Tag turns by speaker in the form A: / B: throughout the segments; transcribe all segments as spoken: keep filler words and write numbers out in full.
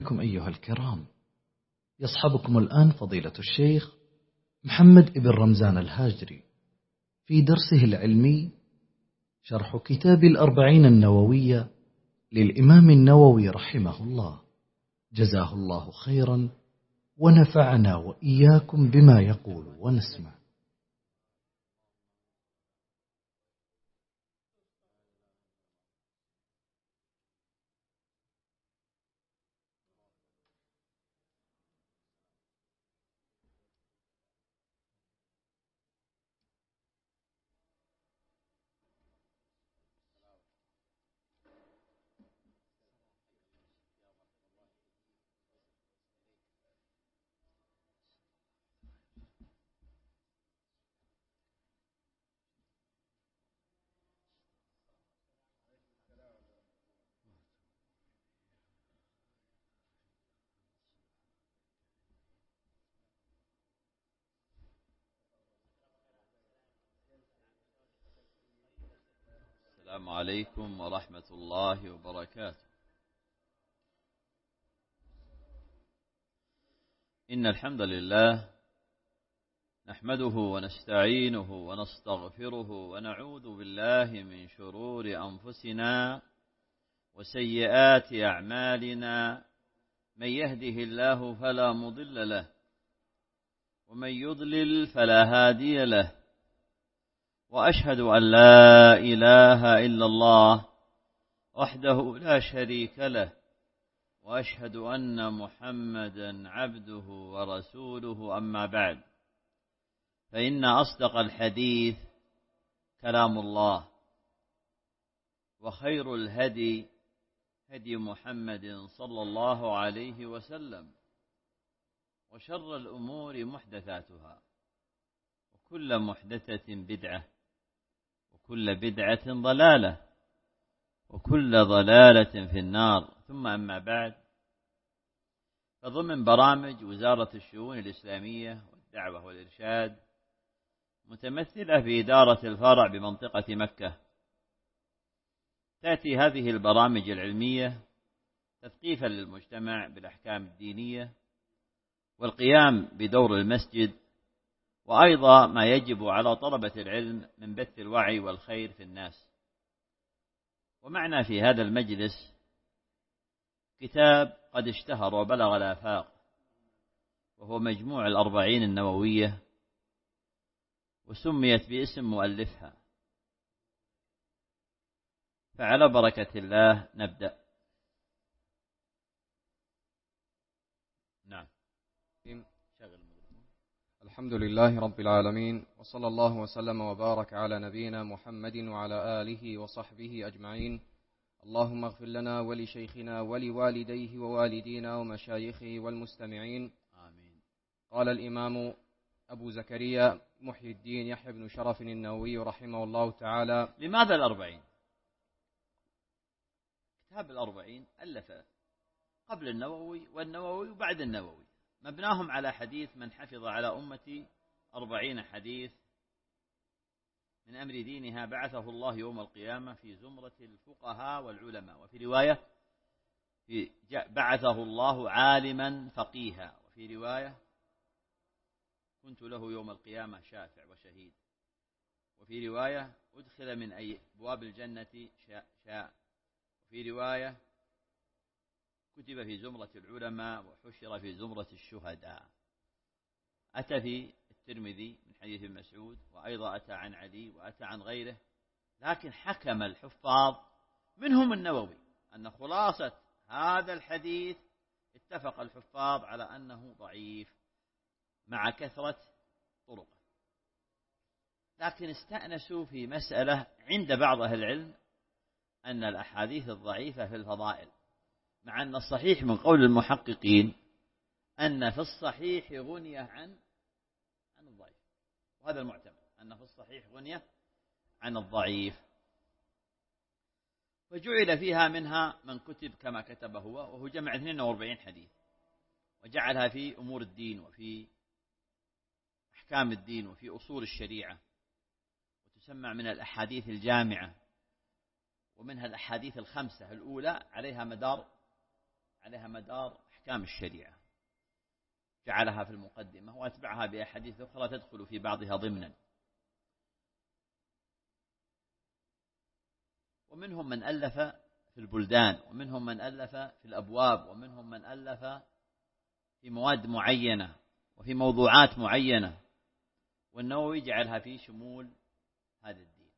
A: بكم أيها الكرام، يصحبكم الآن فضيلة الشيخ محمد ابن رمزان الهاجري في درسه العلمي شرح كتاب الأربعين النووية للإمام النووي رحمه الله، جزاه الله خيرا ونفعنا وإياكم بما يقول ونسمع.
B: السلام عليكم ورحمة الله وبركاته. إن الحمد لله نحمده ونستعينه ونستغفره ونعوذ بالله من شرور أنفسنا وسيئات أعمالنا، من يهده الله فلا مضل له ومن يضلل فلا هادي له، وأشهد أن لا إله إلا الله وحده لا شريك له، وأشهد أن محمدا عبده ورسوله. أما بعد، فإن أصدق الحديث كلام الله، وخير الهدي هدي محمد صلى الله عليه وسلم، وشر الأمور محدثاتها، وكل محدثة بدعة، وكل بدعة ضلالة، وكل ضلالة في النار. ثم أما بعد، فضمن برامج وزارة الشؤون الإسلامية والدعوة والإرشاد متمثلة في إدارة الفرع بمنطقة مكة، تأتي هذه البرامج العلمية تثقيفا للمجتمع بالأحكام الدينية والقيام بدور المسجد، وأيضا ما يجب على طلبة العلم من بث الوعي والخير في الناس. ومعنا في هذا المجلس كتاب قد اشتهر وبلغ الآفاق، وهو مجموع الأربعين النووية، وسميت باسم مؤلفها. فعلى بركة الله نبدأ. نعم.
C: الحمد لله رب العالمين، وصلى الله وسلم وبارك على نبينا محمد وعلى آله وصحبه أجمعين. اللهم اغفر لنا ولشيخنا ولوالديه ووالدينا ومشايخه والمستمعين،
B: آمين.
C: قال الإمام أبو زكريا محي الدين يحيى بن شرف النووي رحمه الله تعالى.
B: لماذا الأربعين؟ كتاب الأربعين ألف قبل النووي والنووي وبعد النووي، مبناهم على حديث: من حفظ على أمتي أربعين حديث من أمر دينها بعثه الله يوم القيامة في زمرة الفقهاء والعلماء. وفي رواية في بعثه الله عالما فقيها. وفي رواية كنت له يوم القيامة شافع وشهيد. وفي رواية أدخل من أي أبواب الجنة شاء, شاء. وفي رواية كتب في زمرة العلماء وحشر في زمرة الشهداء. أتى في الترمذي من حديث ابن مسعود، وأيضا أتى عن علي، وأتى عن غيره. لكن حكم الحفاظ منهم النووي أن خلاصة هذا الحديث اتفق الحفاظ على أنه ضعيف مع كثرة طرقه. لكن استأنسوا في مسألة عند بعض أهل العلم، أن الأحاديث الضعيفة في الفضائل، مع أن الصحيح من قول المحققين أن في الصحيح غنية عن عن الضعيف، وهذا المعتمد، أن في الصحيح غنية عن الضعيف. فجعل فيها منها من كتب كما كتب هو، وهو جمع اثنين وأربعين حديث، وجعلها في أمور الدين وفي أحكام الدين وفي أصول الشريعة، وتسمى من الأحاديث الجامعة. ومنها الأحاديث الخمسة الأولى عليها مدار عليها مدار أحكام الشريعة، جعلها في المقدمة وأتبعها بأحاديث أخرى تدخل في بعضها ضمنا. ومنهم من ألف في البلدان، ومنهم من ألف في الأبواب، ومنهم من ألف في مواد معينة وفي موضوعات معينة، والنووي جعلها في شمول هذا الدين.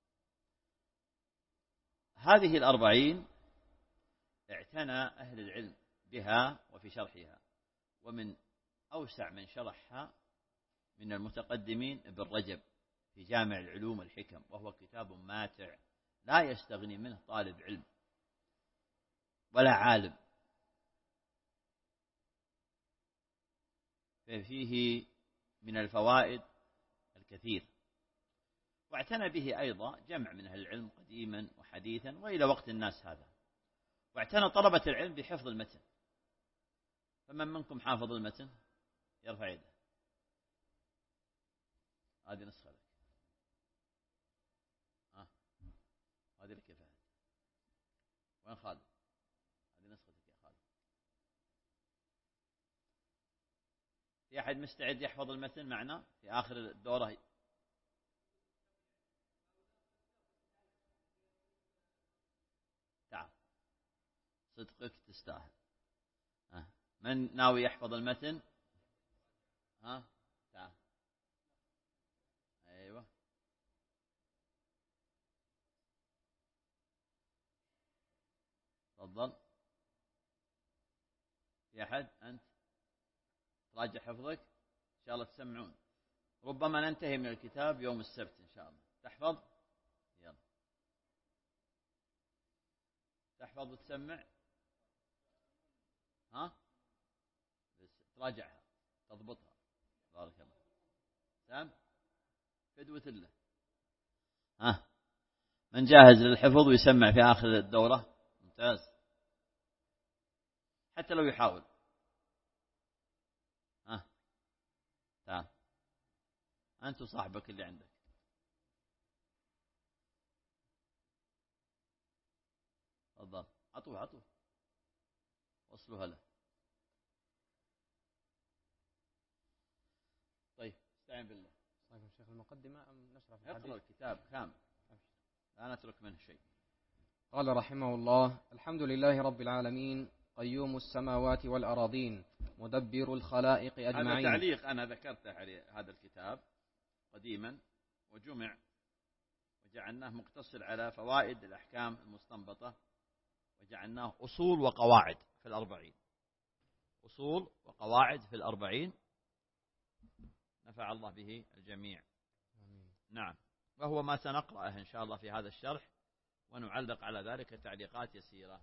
B: هذه الأربعين اعتنى أهل العلم بها وفي شرحها، ومن أوسع من شرحها من المتقدمين ابن رجب في جامع العلوم والحكم، وهو كتاب ماتع لا يستغني منه طالب علم ولا عالم، فيه من الفوائد الكثير. واعتنى به أيضا جمع من أهل العلم قديما وحديثا وإلى وقت الناس هذا. واعتنى طلبة العلم بحفظ المتن، فمن منكم حافظ المتن يرفع يده. هذه نسخة لك، ها هذه لك يا فهد. وين خالد؟ هذه نسختك يا خالد. في أحد مستعد يحفظ المتن معنا في آخر الدورة؟ تعال، صدقك تستاهل. ها. من ناوي يحفظ المتن؟ ها تعال. أيوة تفضل. في أحد؟ أنت راجع حفظك إن شاء الله تسمعون. ربما ننتهي من الكتاب يوم السبت إن شاء الله. تحفظ؟ يلا تحفظ وتسمع. ها بس تراجعها تضبطها. بارك الله. سام فدوة الله. ها من جاهز للحفظ ويسمع في آخر الدورة؟ ممتاز، حتى لو يحاول. ها تعال أنت وصاحبك اللي عندك. تفضل، عطوه عطوه وصلوها له. طيب استعين بالله.
C: طيب شيخ المقدمة أم نشرح في
B: اقرأ
C: الحديث؟
B: الكتاب كامل لا نترك منه شيء.
C: قال رحمه الله: الحمد لله رب العالمين، قيوم السماوات والأراضين، مدبر الخلائق أجمعين.
B: هذا تعليق أنا ذكرته على هذا الكتاب قديما، وجمع وجعلناه مقتصر على فوائد الأحكام المستنبطة، وجعلناه أصول وقواعد في الأربعين. أصول وقواعد في الأربعين، نفع الله به الجميع.
C: آمين.
B: نعم، وهو ما سنقرأه إن شاء الله في هذا الشرح، ونعلق على ذلك تعليقات يسيرة.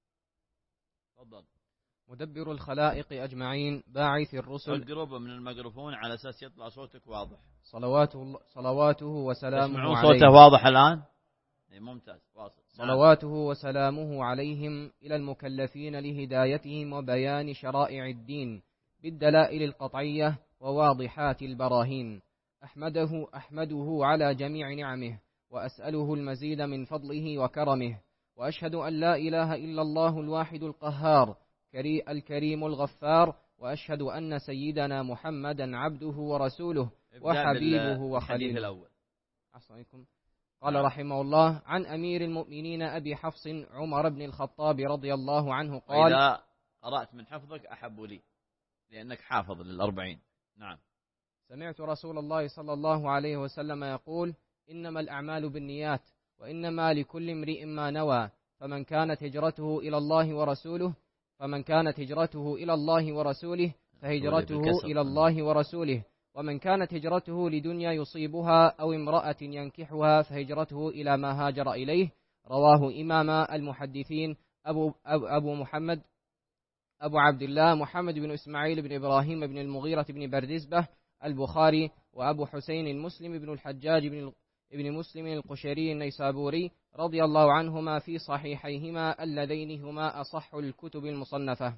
B: تفضل.
C: مدبر الخلائق أجمعين، باعث الرسل.
B: اقرب من الميكروفون على أساس يطلع صوتك واضح.
C: صلواته صلواته وسلامه
B: تسمعون
C: عليه.
B: صوته واضح الآن؟ ممتاز، واصل.
C: صلواته وسلامه عليهم إلى المكلفين لهدايتهم وبيان شرائع الدين بالدلائل القطعية وواضحات البراهين. أحمده أحمده على جميع نعمه، وأسأله المزيد من فضله وكرمه. وأشهد أن لا إله إلا الله الواحد القهار الكريم الغفار، وأشهد أن سيدنا محمدا عبده ورسوله وحبيبه وخليله.
B: الأول.
C: أحسنكم. قال رحمه الله: عن أمير المؤمنين أبي حفص عمر بن الخطاب رضي الله عنه قال:
B: إذا قرأت من حفظك أحب لي لأنك حافظ للأربعين. نعم.
C: سمعت رسول الله صلى الله عليه وسلم يقول: إنما الأعمال بالنيات، وإنما لكل امرئ ما نوى، فمن كانت هجرته إلى الله ورسوله فمن كانت هجرته إلى الله ورسوله فهجرته إلى الله ورسوله، ومن كانت هجرته لدنيا يصيبها أو امرأة ينكحها فهجرته إلى ما هاجر إليه. رواه إمام المحدثين أبو, أبو, أبو محمد أبو عبد الله محمد بن إسماعيل بن إبراهيم بن المغيرة بن بردزبة البخاري، وأبو حسين المسلم بن الحجاج بن ابن مسلم القشيري النيسابوري رضي الله عنهما في صحيحيهما اللذين هما أصح الكتب المصنفة.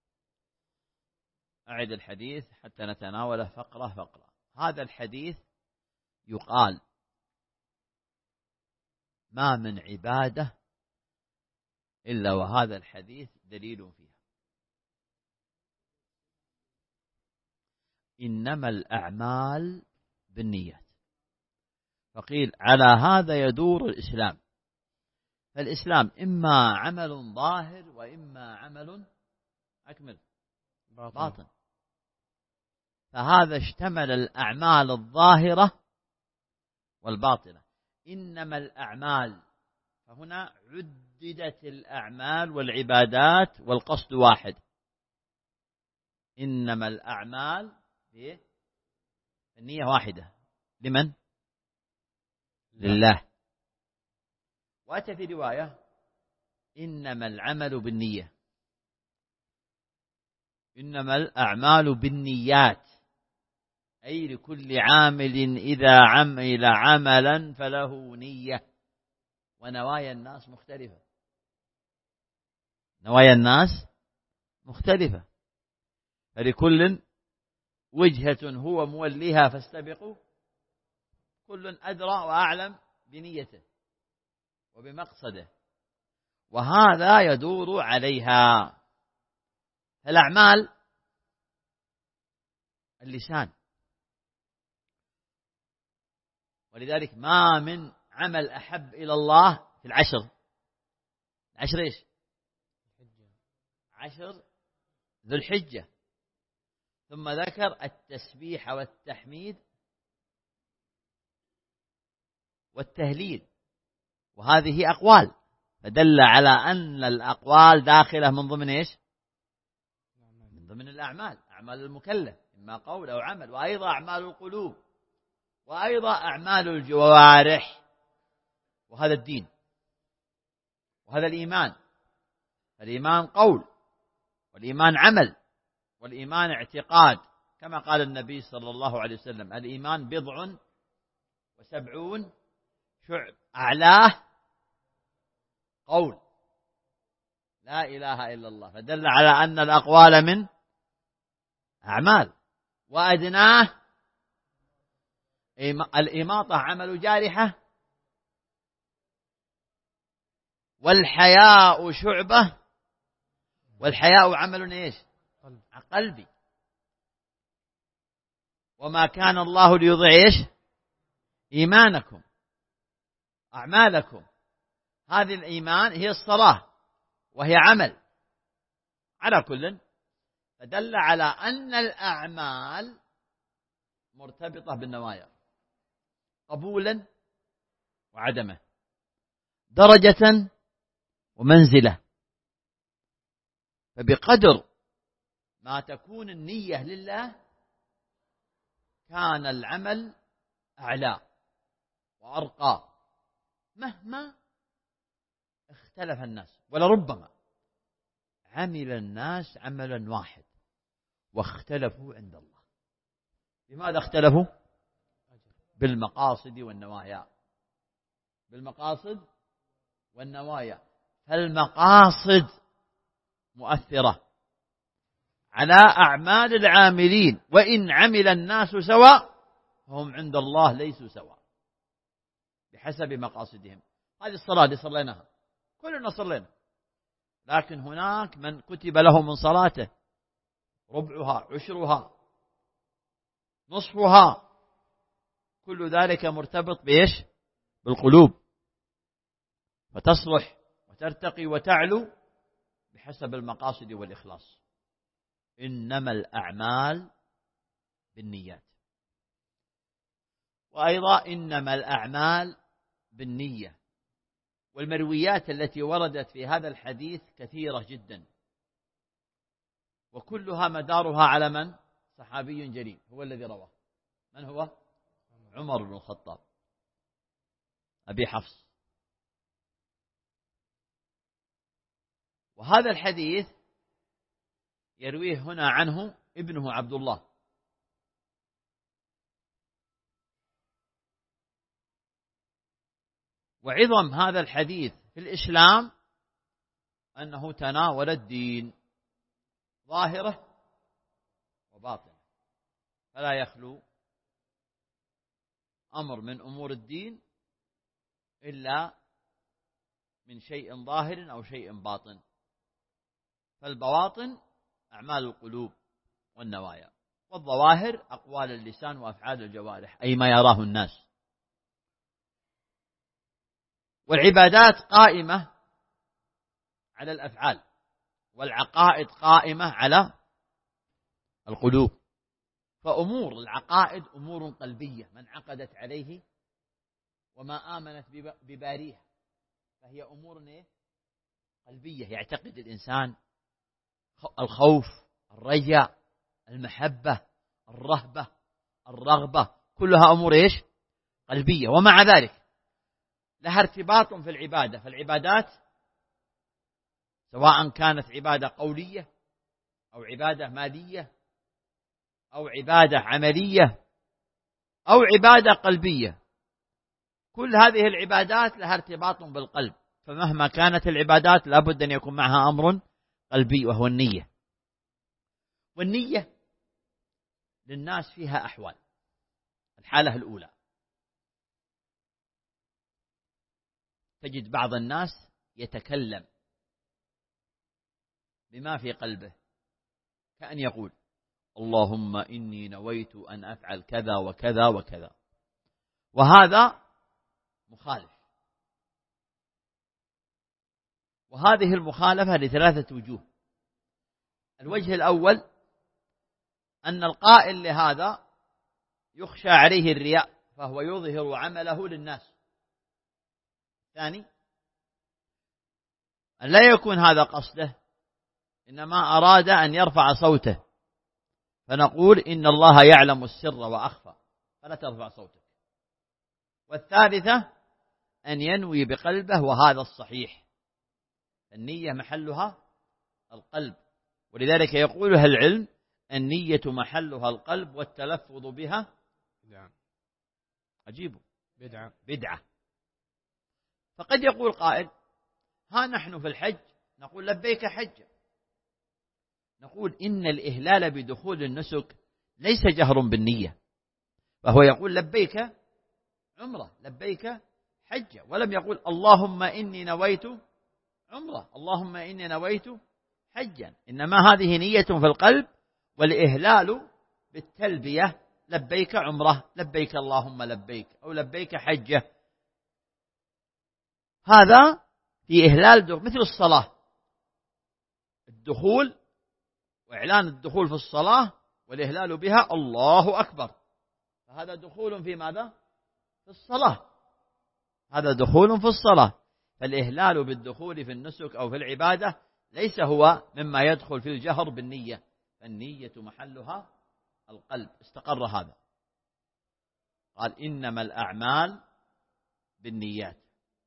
B: أعد الحديث حتى نتناوله فقرة فقرة. هذا الحديث يقال: ما من عبادة إلا وهذا الحديث دليل فيها. إنما الأعمال بالنيات. فقيل على هذا يدور الإسلام. فالإسلام إما عمل ظاهر وإما عمل أكمل باطن, باطن. فهذا اشتمل الأعمال الظاهرة والباطنة. إنما الأعمال، فهنا عددت الأعمال والعبادات والقصد واحد. إنما الأعمال النية واحدة. لمن؟ لله. وأتى في رواية إنما العمل بالنية، إنما الأعمال بالنيات، أي لكل عامل إذا عمل عملا فله نية. ونوايا الناس مختلفة، نوايا الناس مختلفة، فلكل وجهة هو موليها فاستبقوا، كل أدرى وأعلم بنيته وبمقصده، وهذا يدور عليها. الأعمال اللسان، ولذلك ما من عمل أحب إلى الله في العشر. عشر إيش؟ عشر ذو الحجة. ثم ذكر التسبيح والتحميد والتهليل، وهذه أقوال، فدل على أن الأقوال داخلة من ضمن إيش؟ من ضمن الأعمال، أعمال المكلف إما قول أو عمل، وأيضا أعمال القلوب، وأيضا أعمال الجوارح. وهذا الدين، وهذا الإيمان. الإيمان قول، والإيمان عمل، والإيمان اعتقاد، كما قال النبي صلى الله عليه وسلم: الإيمان بضع وسبعون شعب، أعلاه قول لا إله إلا الله، فدل على أن الأقوال من أعمال، وأدناه الإماطة عمل جارحة، والحياء شعبة، والحياء عمل إيش؟ قلبي. وما كان الله ليضيع إيش؟ إيمانكم أعمالكم. هذه الإيمان هي الصلاة، وهي عمل على كل، فدل على أن الأعمال مرتبطة بالنوايا، قبولا وعدمه، درجة ومنزلة. فبقدر ما تكون النية لله كان العمل أعلى وأرقى، مهما اختلف الناس. ولربما عمل الناس عملا واحد واختلفوا عند الله. لماذا اختلفوا؟ بالمقاصد والنوايا، بالمقاصد والنوايا. فالمقاصد مؤثرة على أعمال العاملين، وإن عمل الناس سواء هم عند الله ليسوا سواء بحسب مقاصدهم. هذه الصلاة اللي صليناها كلنا صلينا، لكن هناك من كتب له من صلاته ربعها، عشرها، نصفها، كل ذلك مرتبط بإيش؟ بالقلوب، فتصلح وترتقي وتعلو بحسب المقاصد والإخلاص. إنما الأعمال بالنيات. وأيضا إنما الأعمال بالنية. والمرويات التي وردت في هذا الحديث كثيرة جدا، وكلها مدارها على من؟ صحابي جليل هو الذي رواه. من هو؟ عمر بن الخطاب أبي حفص. وهذا الحديث يرويه هنا عنه ابنه عبد الله، وعظم هذا الحديث في الإسلام أنه تناول الدين ظاهره وباطنه، فلا يخلو أمر من أمور الدين إلا من شيء ظاهر أو شيء باطن. فالبواطن أعمال القلوب والنوايا، والظواهر أقوال اللسان وأفعال الجوارح، أي ما يراه الناس. والعبادات قائمة على الأفعال، والعقائد قائمة على القلوب. فأمور العقائد أمور قلبية، من عقدت عليه وما آمنت بباريها فهي أمور قلبية، يعتقد الإنسان الخوف، الرجاء، المحبة، الرهبة، الرغبة، كلها أمور إيش؟ قلبية. ومع ذلك لها ارتباط في العبادة. فالعبادات سواء كانت عبادة قولية أو عبادة مالية أو عبادة عملية أو عبادة قلبية، كل هذه العبادات لها ارتباط بالقلب. فمهما كانت العبادات لابد أن يكون معها أمر قلبي وهو النية. والنية للناس فيها أحوال. الحالة الأولى تجد بعض الناس يتكلم بما في قلبه، كأن يقول اللهم إني نويت أن أفعل كذا وكذا وكذا، وهذا مخالف. وهذه المخالفة لثلاثة وجوه. الوجه الأول أن القائل لهذا يخشى عليه الرياء، فهو يظهر عمله للناس. الثاني أن لا يكون هذا قصده، إنما أراد أن يرفع صوته، فنقول إن الله يعلم السر وأخفى فلا ترفع صوتك. والثالثة أن ينوي بقلبه، وهذا الصحيح. النية محلها القلب، ولذلك يقول أهل العلم النية محلها القلب والتلفظ بها بدعة. عجيب، بدعة بدعة. فقد يقول قائل ها نحن في الحج نقول لبيك حجا، نقول إن الإهلال بدخول النسك ليس جهر بالنية، فهو يقول لبيك عمرة، لبيك حجة، ولم يقول اللهم إني نويت عمرة، اللهم إني نويت حجا. إنما هذه نية في القلب، والإهلال بالتلبية لبيك عمرة، لبيك اللهم لبيك، أو لبيك حجة. هذا في إهلال دخول، مثل الصلاة، الدخول وإعلان الدخول في الصلاة والإهلال بها الله أكبر، فهذا دخول في ماذا؟ في الصلاة، هذا دخول في الصلاة. فالإهلال بالدخول في النسك أو في العبادة ليس هو مما يدخل في الجهر بالنية، فالنية محلها القلب. استقر هذا. قال إنما الأعمال بالنيات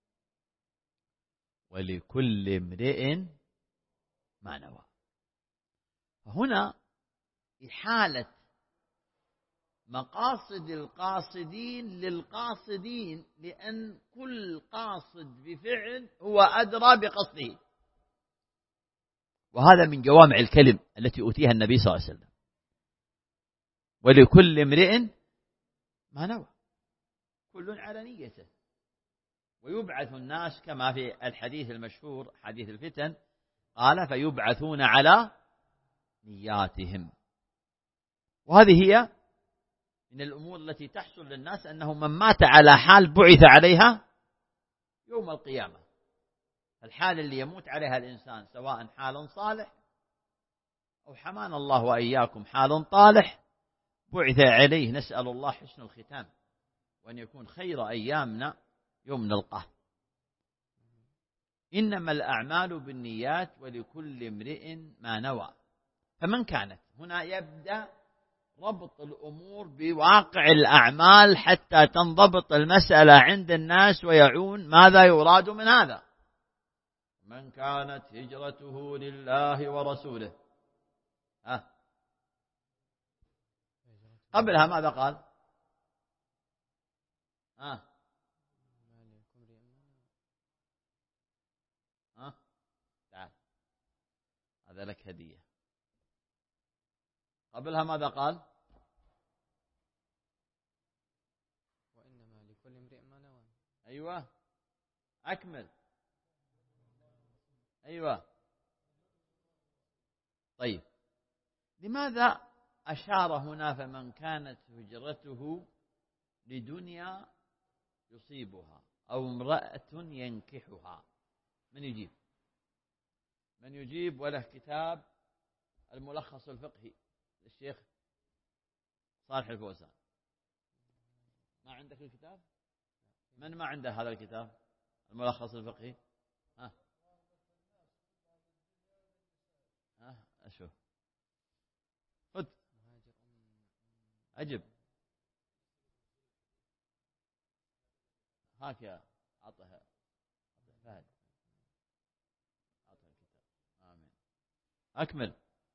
B: ولكل امرئ ما نوى. فهنا إحالة مقاصد القاصدين للقاصدين، لأن كل قاصد بفعل هو أدرى بقصده. وهذا من جوامع الكلم التي أوتيها النبي صلى الله عليه وسلم. ولكل امرئ ما نوى، كل على نيته. ويبعث الناس كما في الحديث المشهور حديث الفتن، قال فيبعثون على نياتهم. وهذه هي من الأمور التي تحصل للناس، أنه من مات على حال بعث عليها يوم القيامة. الحال اللي يموت عليها الإنسان سواء حال صالح أو حمان الله وإياكم حال طالح، بعث عليه. نسأل الله حسن الختام، وأن يكون خير أيامنا يوم نلقاه. إنما الأعمال بالنيات ولكل امرئ ما نوى. فمن كانت هنا يبدأ ربط الأمور بواقع الأعمال حتى تنضبط المسألة عند الناس ويعون ماذا يراد من هذا. من كانت هجرته لله ورسوله، ها قبلها ماذا قال؟ ها ها تعال هذا لك هدية. قبلها ماذا قال؟
C: وإنما لكل امرئ ما نوى.
B: أيوة أكمل. أيوة طيب، لماذا أشار هنا فمن كانت هجرته لدنيا يصيبها أو امرأة ينكحها. من يجيب؟ من يجيب؟ وله كتاب الملخص الفقهي للشيخ صالح الفوزان. ما عندك الكتاب؟ من ما عنده هذا الكتاب الملخص الفقهي؟ ها ها أشوف، خذ أجب، هاك يا عطها فهد، عطها الكتاب. آمين. أكمل.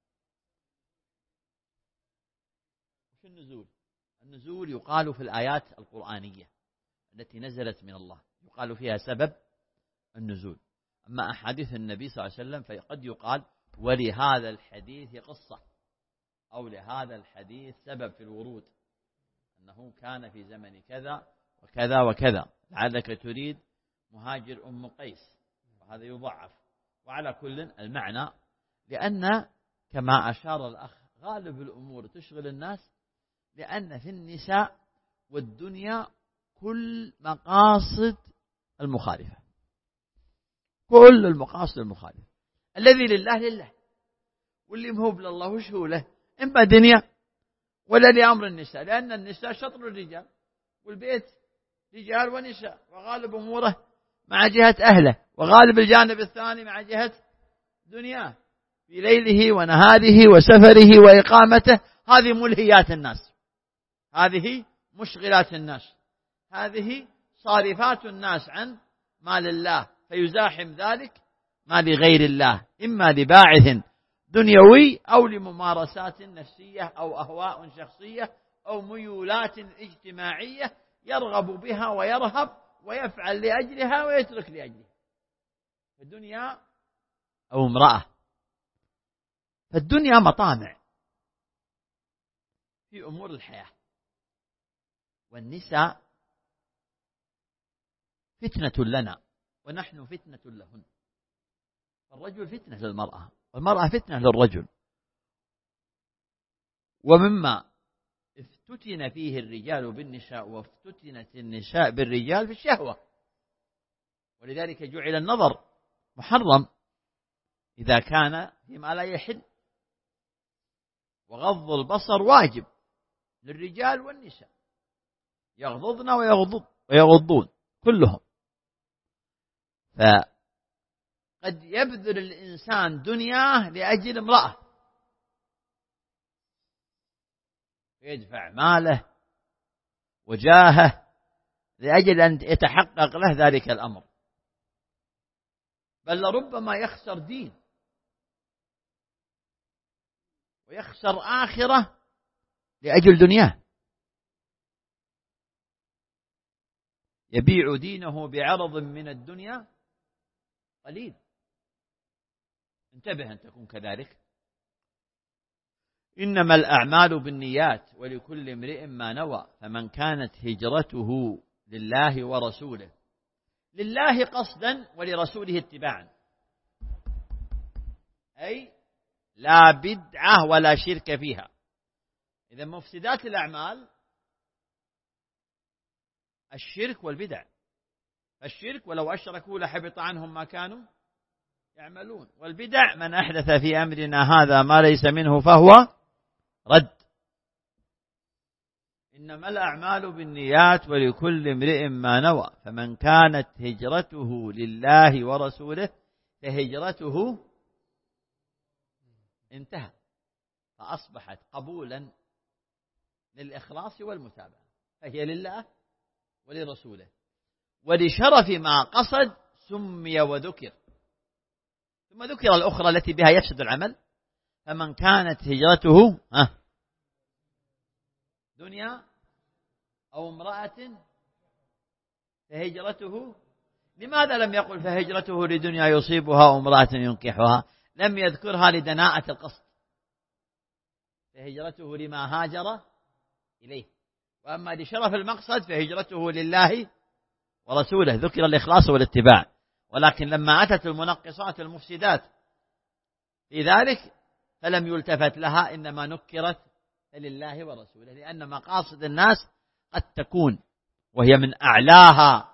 B: وش النزول؟ النزول يقال في الآيات القرآنية التي نزلت من الله يقال فيها سبب النزول. أما أحاديث النبي صلى الله عليه وسلم فقد يقال ولهذا الحديث قصة، أو لهذا الحديث سبب في الورود، أنه كان في زمن كذا وكذا وكذا، لعلك تريد مهاجر أم قيس، وهذا يضعف. وعلى كل المعنى، لأن كما أشار الأخ غالب الأمور تشغل الناس، لأن في النساء والدنيا كل مقاصد المخالفة، كل المقاصد المخالفة. الذي لله لله، واللي مهوب لله وش هو له؟ إما دنيا ولا لأمر النساء، لأن النساء شطر الرجال، والبيت رجال ونساء، وغالب أموره مع جهة أهله، وغالب الجانب الثاني مع جهة دنياه في ليله ونهاره وسفره وإقامته. هذه ملهيات الناس، هذه مشغلات الناس، هذه صارفات الناس عن مال الله، فيزاحم ذلك ما لغير الله، إما لباعث دنيوي أو لممارسات نفسية أو أهواء شخصية أو ميولات اجتماعية يرغب بها ويرهب ويفعل لأجلها ويترك لأجلها. الدنيا أو امرأة، فالدنيا مطامع في أمور الحياة، والنساء فتنة لنا ونحن فتنة لهن. الرجل فتنة للمرأة، والمرأة فتنة للرجل. ومما افتتن فيه الرجال بالنساء وافتتنت النساء بالرجال في الشهوة، ولذلك جعل النظر محرم إذا كان فيما لا يحل، وغض البصر واجب للرجال والنساء، يغضضن ويغضض ويغضون كلهم. فقد يبذل الإنسان دنياه لأجل امرأة، يدفع ماله وجاهه لأجل أن يتحقق له ذلك الأمر، بل لربما يخسر دين ويخسر آخرة لأجل دنياه، يبيع دينه بعرض من الدنيا قليل. انتبه أن تكون كذلك. إنما الأعمال بالنيات ولكل امرئ ما نوى، فمن كانت هجرته لله ورسوله، لله قصدا ولرسوله اتباعا، أي لا بدعة ولا شرك فيها. إذا مفسدات الأعمال الشرك والبدع، الشرك ولو أشركوا لحبط عنهم ما كانوا يعملون، والبدع من أحدث في أمرنا هذا ما ليس منه فهو رد. إنما الأعمال بالنيات ولكل امرئ ما نوى، فمن كانت هجرته لله ورسوله فهجرته انتهى، فأصبحت قبولا للإخلاص والمتابعة، فهي لله ولرسوله، ولشرف ما قصد سمي وذكر. ثم ذكر الأخرى التي بها يفسد العمل، فمن كانت هجرته ها دنيا أو امرأة فهجرته. لماذا لم يقل فهجرته لدنيا يصيبها أو امرأة ينكحها؟ لم يذكرها لدناءة القصد، فهجرته لما هاجر إليه. وأما لشرف المقصد فهجرته لله ورسوله، ذكر الإخلاص والاتباع. ولكن لما أتت المنقصات المفسدات في ذلك فلم يلتفت لها، إنما نكرت لله ورسوله، لأن مقاصد الناس قد تكون وهي من أعلاها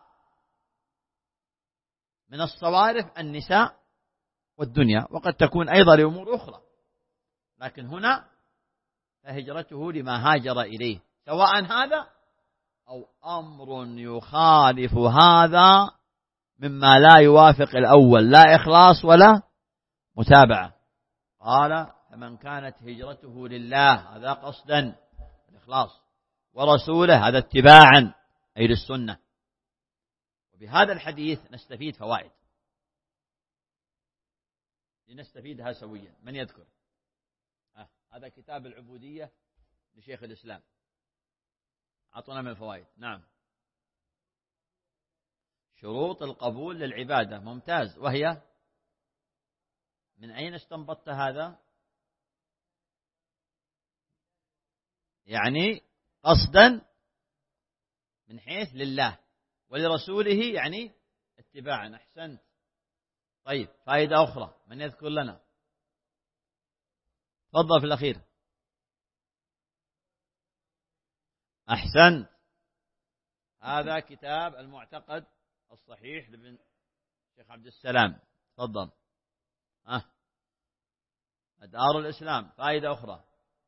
B: من الصوارف النساء والدنيا، وقد تكون أيضا لأمور أخرى، لكن هنا فهجرته لما هاجر إليه، سواء هذا أو أمر يخالف هذا مما لا يوافق الأول، لا إخلاص ولا متابعة. قال فمن كانت هجرته لله، هذا قصدا الإخلاص، ورسوله، هذا اتباعا أي للسنة. وبهذا الحديث نستفيد فوائد لنستفيدها سويا. من يذكر؟ آه. هذا كتاب العبودية لشيخ الإسلام، أعطونا من الفوائد. نعم. شروط القبول للعبادة، ممتاز. وهي من أين استنبطت هذا؟ يعني قصدا من حيث لله، ولرسوله يعني اتباعا. أحسنت. طيب، فائدة أخرى من يذكر لنا؟ تفضل في الأخير. أحسنت. هذا كتاب المعتقد الصحيح لابن شيخ عبد السلام. تفضل. أه. دار الإسلام. فائدة أخرى،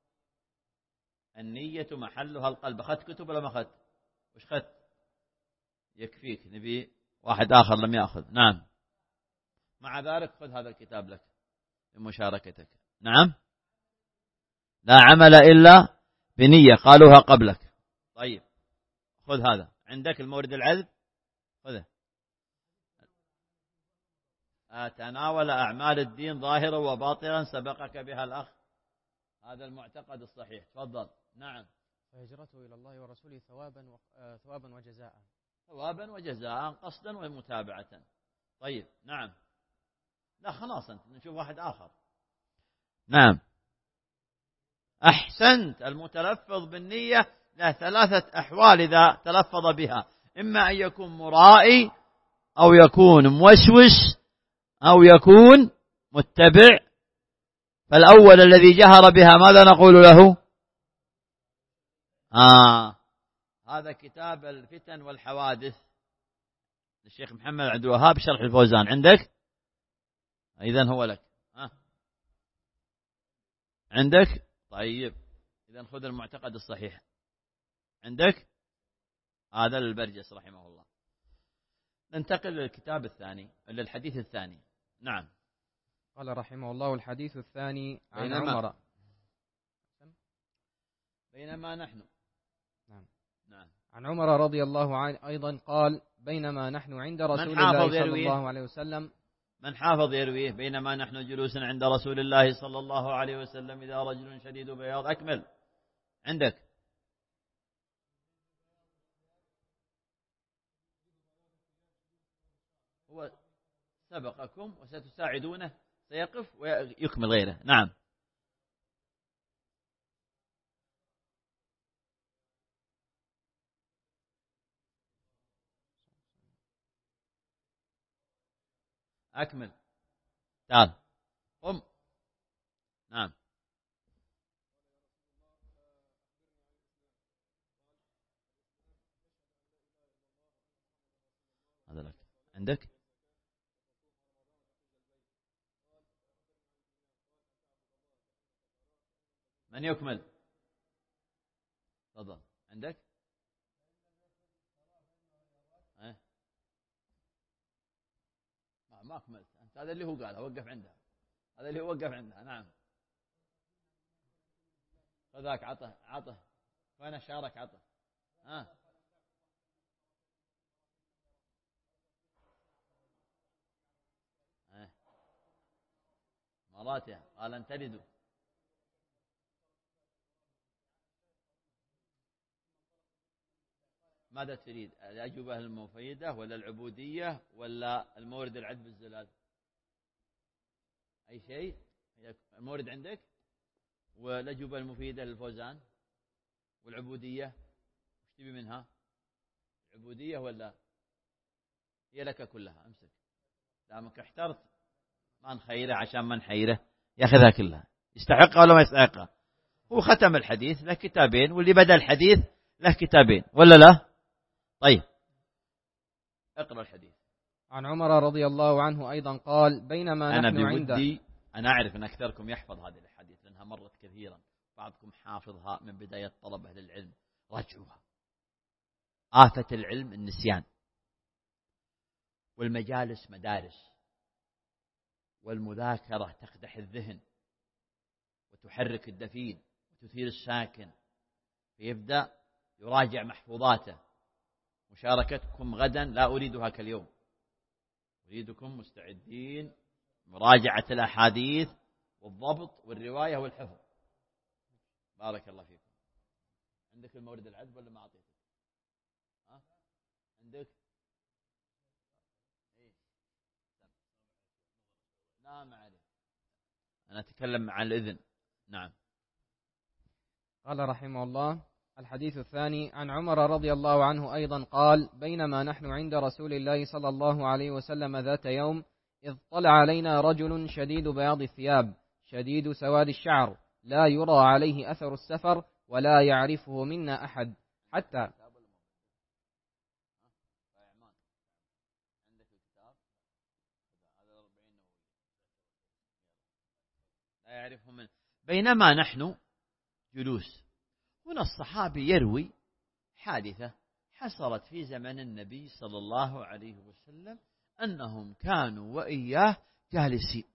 B: النية محلها القلب. أخذت كتب ولا ما أخذت؟ وش أخذت؟ يكفيك، نبي واحد آخر لم يأخذ. نعم. مع ذلك خذ هذا الكتاب لك لمشاركتك. نعم. لا عمل إلا بنية، قالوها قبلك. طيب، خذ هذا عندك، المورد العذب، خذه. تناول أعمال الدين ظاهرا وباطنا سبقك بها الأخ، هذا المعتقد الصحيح. تفضل. نعم.
C: فهجرته إلى الله ورسوله ثوابا و... ثوابا وجزاء.
B: ثوابا وجزاء، قصدا ومتابعة. طيب. نعم. لا خلاص، أنت نشوف واحد آخر. نعم. أحسنت. المتلفظ بالنية له ثلاثة أحوال إذا تلفظ بها، إما أن يكون مرائي، أو يكون موسوس، أو يكون متبع. فالأول الذي جهر بها ماذا نقول له؟ آه هذا كتاب الفتن والحوادث للشيخ محمد عبد الوهاب شرح الفوزان. عندك؟ إذن هو لك. آه. عندك؟ طيب، إذن خذ المعتقد الصحيح. عندك؟ هذا للبرجس رحمه الله. ننتقل للكتاب الثاني، للحديث الثاني. نعم.
C: قال رحمه الله: الحديث الثاني عن
B: بينما
C: عمر.
B: بينما نحن
C: نعم.
B: نعم.
C: عن عمر رضي الله عنه أيضا قال: بينما نحن عند رسول الله صلى الله عليه وسلم.
B: من حافظ يرويه؟ بينما نحن جلوس عند رسول الله صلى الله عليه وسلم إذا رجل شديد بياض. أكمل. عندك؟ هو سبقكم وستساعدونه، سيقف ويكمل غيره. نعم. أكمل. تعال قم. نعم. هذا لك. عندك؟ من يكمل؟ تفضل. عندك؟ أه؟ ما أكملت أنت. هذا اللي هو قالها، وقف عندها. هذا اللي هو وقف عندها. نعم. فذاك عطه عطه وين شارك عطه. ها أه. مراتها قال أن تلدوا. ماذا تريد؟ الأجوبة المفيدة ولا العبودية ولا المورد العذب الزلال؟ أي شيء. المورد عندك، والأجوبة المفيدة للفوزان، والعبودية وش تبي منها؟ العبودية ولا هي لك كلها؟ أمسك دامك احترت، ما نخيره عشان ما نحيره، ياخذها كلها. يستحقها ولا ما يستحقها؟ هو ختم الحديث له كتابين، واللي بدأ الحديث له كتابين، ولا لا؟ طيب اقرأ الحديث.
C: عن عمر رضي الله عنه أيضا قال بينما
B: أنا
C: نحن عند
B: بودي أنا أعرف أن أكثركم يحفظ هذه الحديث لأنها مرت كثيرا، بعضكم حافظها من بداية طلب أهل العلم، راجعوها. آفة العلم النسيان، والمجالس مدارس، والمذاكرة تقدح الذهن وتحرك الدفين وتثير الساكن، فيبدأ يراجع محفوظاته. مشاركتكم غدا لا أريدها كاليوم، أريدكم مستعدين مراجعة الأحاديث والضبط والرواية والحفظ. بارك الله فيكم. عندك المورد العذب ولا ما أعطيتك؟ ها؟ عندك؟ إيه؟ لا ما عليه، أنا أتكلم عن الإذن. نعم.
C: قال رحمه الله: الحديث الثاني عن عمر رضي الله عنه أيضا قال بينما نحن عند رسول الله صلى الله عليه وسلم ذات يوم إذ طلع علينا رجل شديد بياض الثياب شديد سواد الشعر لا يرى عليه أثر السفر ولا يعرفه منا أحد حتى
B: لا يعرفه من. بينما نحن جلوس، هنا الصحابي يروي حادثة حصلت في زمن النبي صلى الله عليه وسلم، أنهم كانوا وإياه جالسين،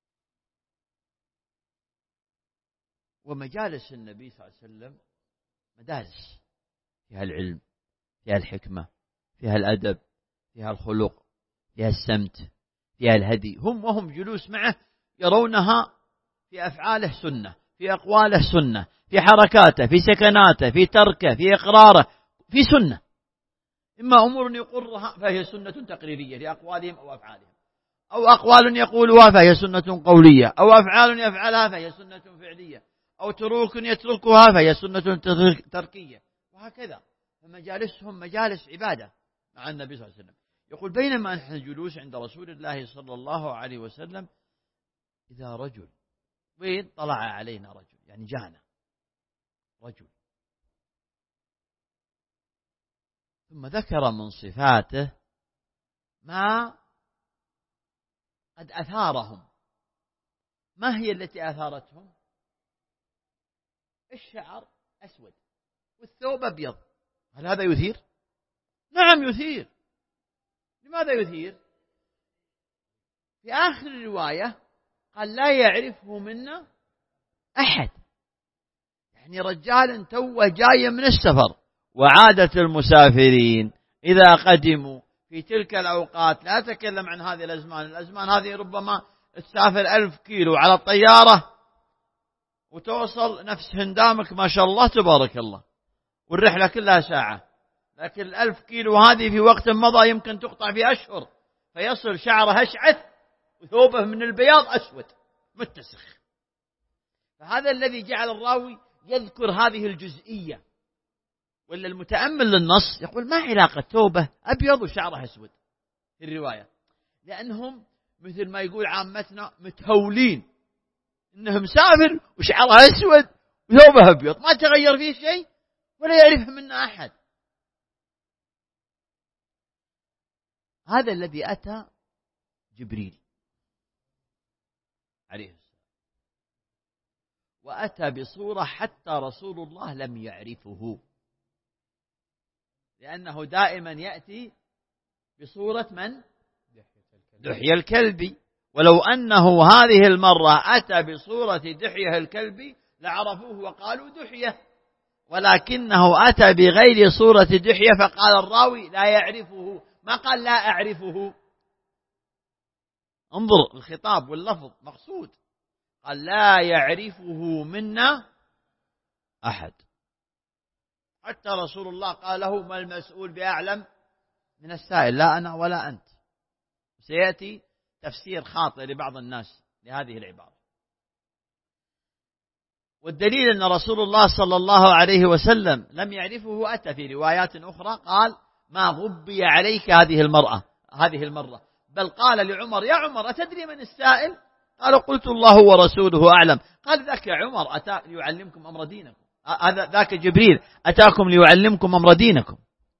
B: ومجالس النبي صلى الله عليه وسلم مدارس فيها العلم، فيها الحكمة، فيها الأدب، فيها الخلق، فيها السمت، فيها الهدي. هم وهم جلوس معه يرونها في أفعاله سنة، في أقواله سنة، في حركاته، في سكناته، في تركه، في إقراره، في سنة. إما أمور يقرها فهي سنة تقريرية لأقوالهم أو أفعالهم، أو أقوال يقولها فهي سنة قولية، أو أفعال يفعلها فهي سنة فعلية، أو تروك يتركها فهي سنة تركية، وهكذا. فمجالسهم مجالس عبادة مع النبي صلى الله عليه وسلم. يقول بينما نحن جلوس عند رسول الله صلى الله عليه وسلم إذا رجل، وين طلع علينا رجل يعني جانا رجل، ثم ذكر من صفاته ما قد أثارهم. ما هي التي أثارتهم؟ الشعر أسود والثوب أبيض. هل هذا يثير؟ نعم يثير. لماذا يثير؟ في آخر الرواية قال لا يعرفه منا أحد، يعني رجال توه جاي من السفر. وعادة المسافرين إذا قدموا في تلك الأوقات، لا أتكلم عن هذه الأزمان، الأزمان هذه ربما تسافر ألف كيلو على الطيارة وتوصل نفس هندامك ما شاء الله تبارك الله، والرحلة كلها ساعة، لكن الألف كيلو هذه في وقت مضى يمكن تقطع في أشهر، فيصل شعره أشعث وثوبه من البياض أسود متسخ. فهذا الذي جعل الراوي يذكر هذه الجزئية، ولا المتأمل للنص يقول ما علاقة ثوبه أبيض وشعره أسود في الرواية؟ لأنهم مثل ما يقول عامتنا متهولين، إنه مسافر وشعره أسود وثوبه أبيض، ما تغير فيه شيء ولا يعرفه منا أحد. هذا الذي أتى جبريل عليه السلام، وأتى بصورة حتى رسول الله لم يعرفه، لأنه دائما يأتي بصورة من؟ دحية الكلبي. ولو أنه هذه المرة أتى بصورة دحية الكلبي لعرفوه وقالوا دحية، ولكنه أتى بغير صورة دحية فقال الراوي لا يعرفه، ما قال لا أعرفه. انظر الخطاب واللفظ مقصود، قال لا يعرفه منا أحد. حتى رسول الله قال له ما المسؤول بأعلم من السائل، لا أنا ولا أنت. سيأتي تفسير خاطئ لبعض الناس لهذه العبارة. والدليل أن رسول الله صلى الله عليه وسلم لم يعرفه أتى في روايات أخرى قال ما غبي عليك هذه المرأة هذه المرة، بل قال لعمر يا عمر أتدري من السائل؟ قالوا قلت الله ورسوله أعلم. قال ذاك يا عمر أتى ليعلمكم أمر دينكم، هذا ذاك جبريل أتاكم ليعلمكم أمر دينكم.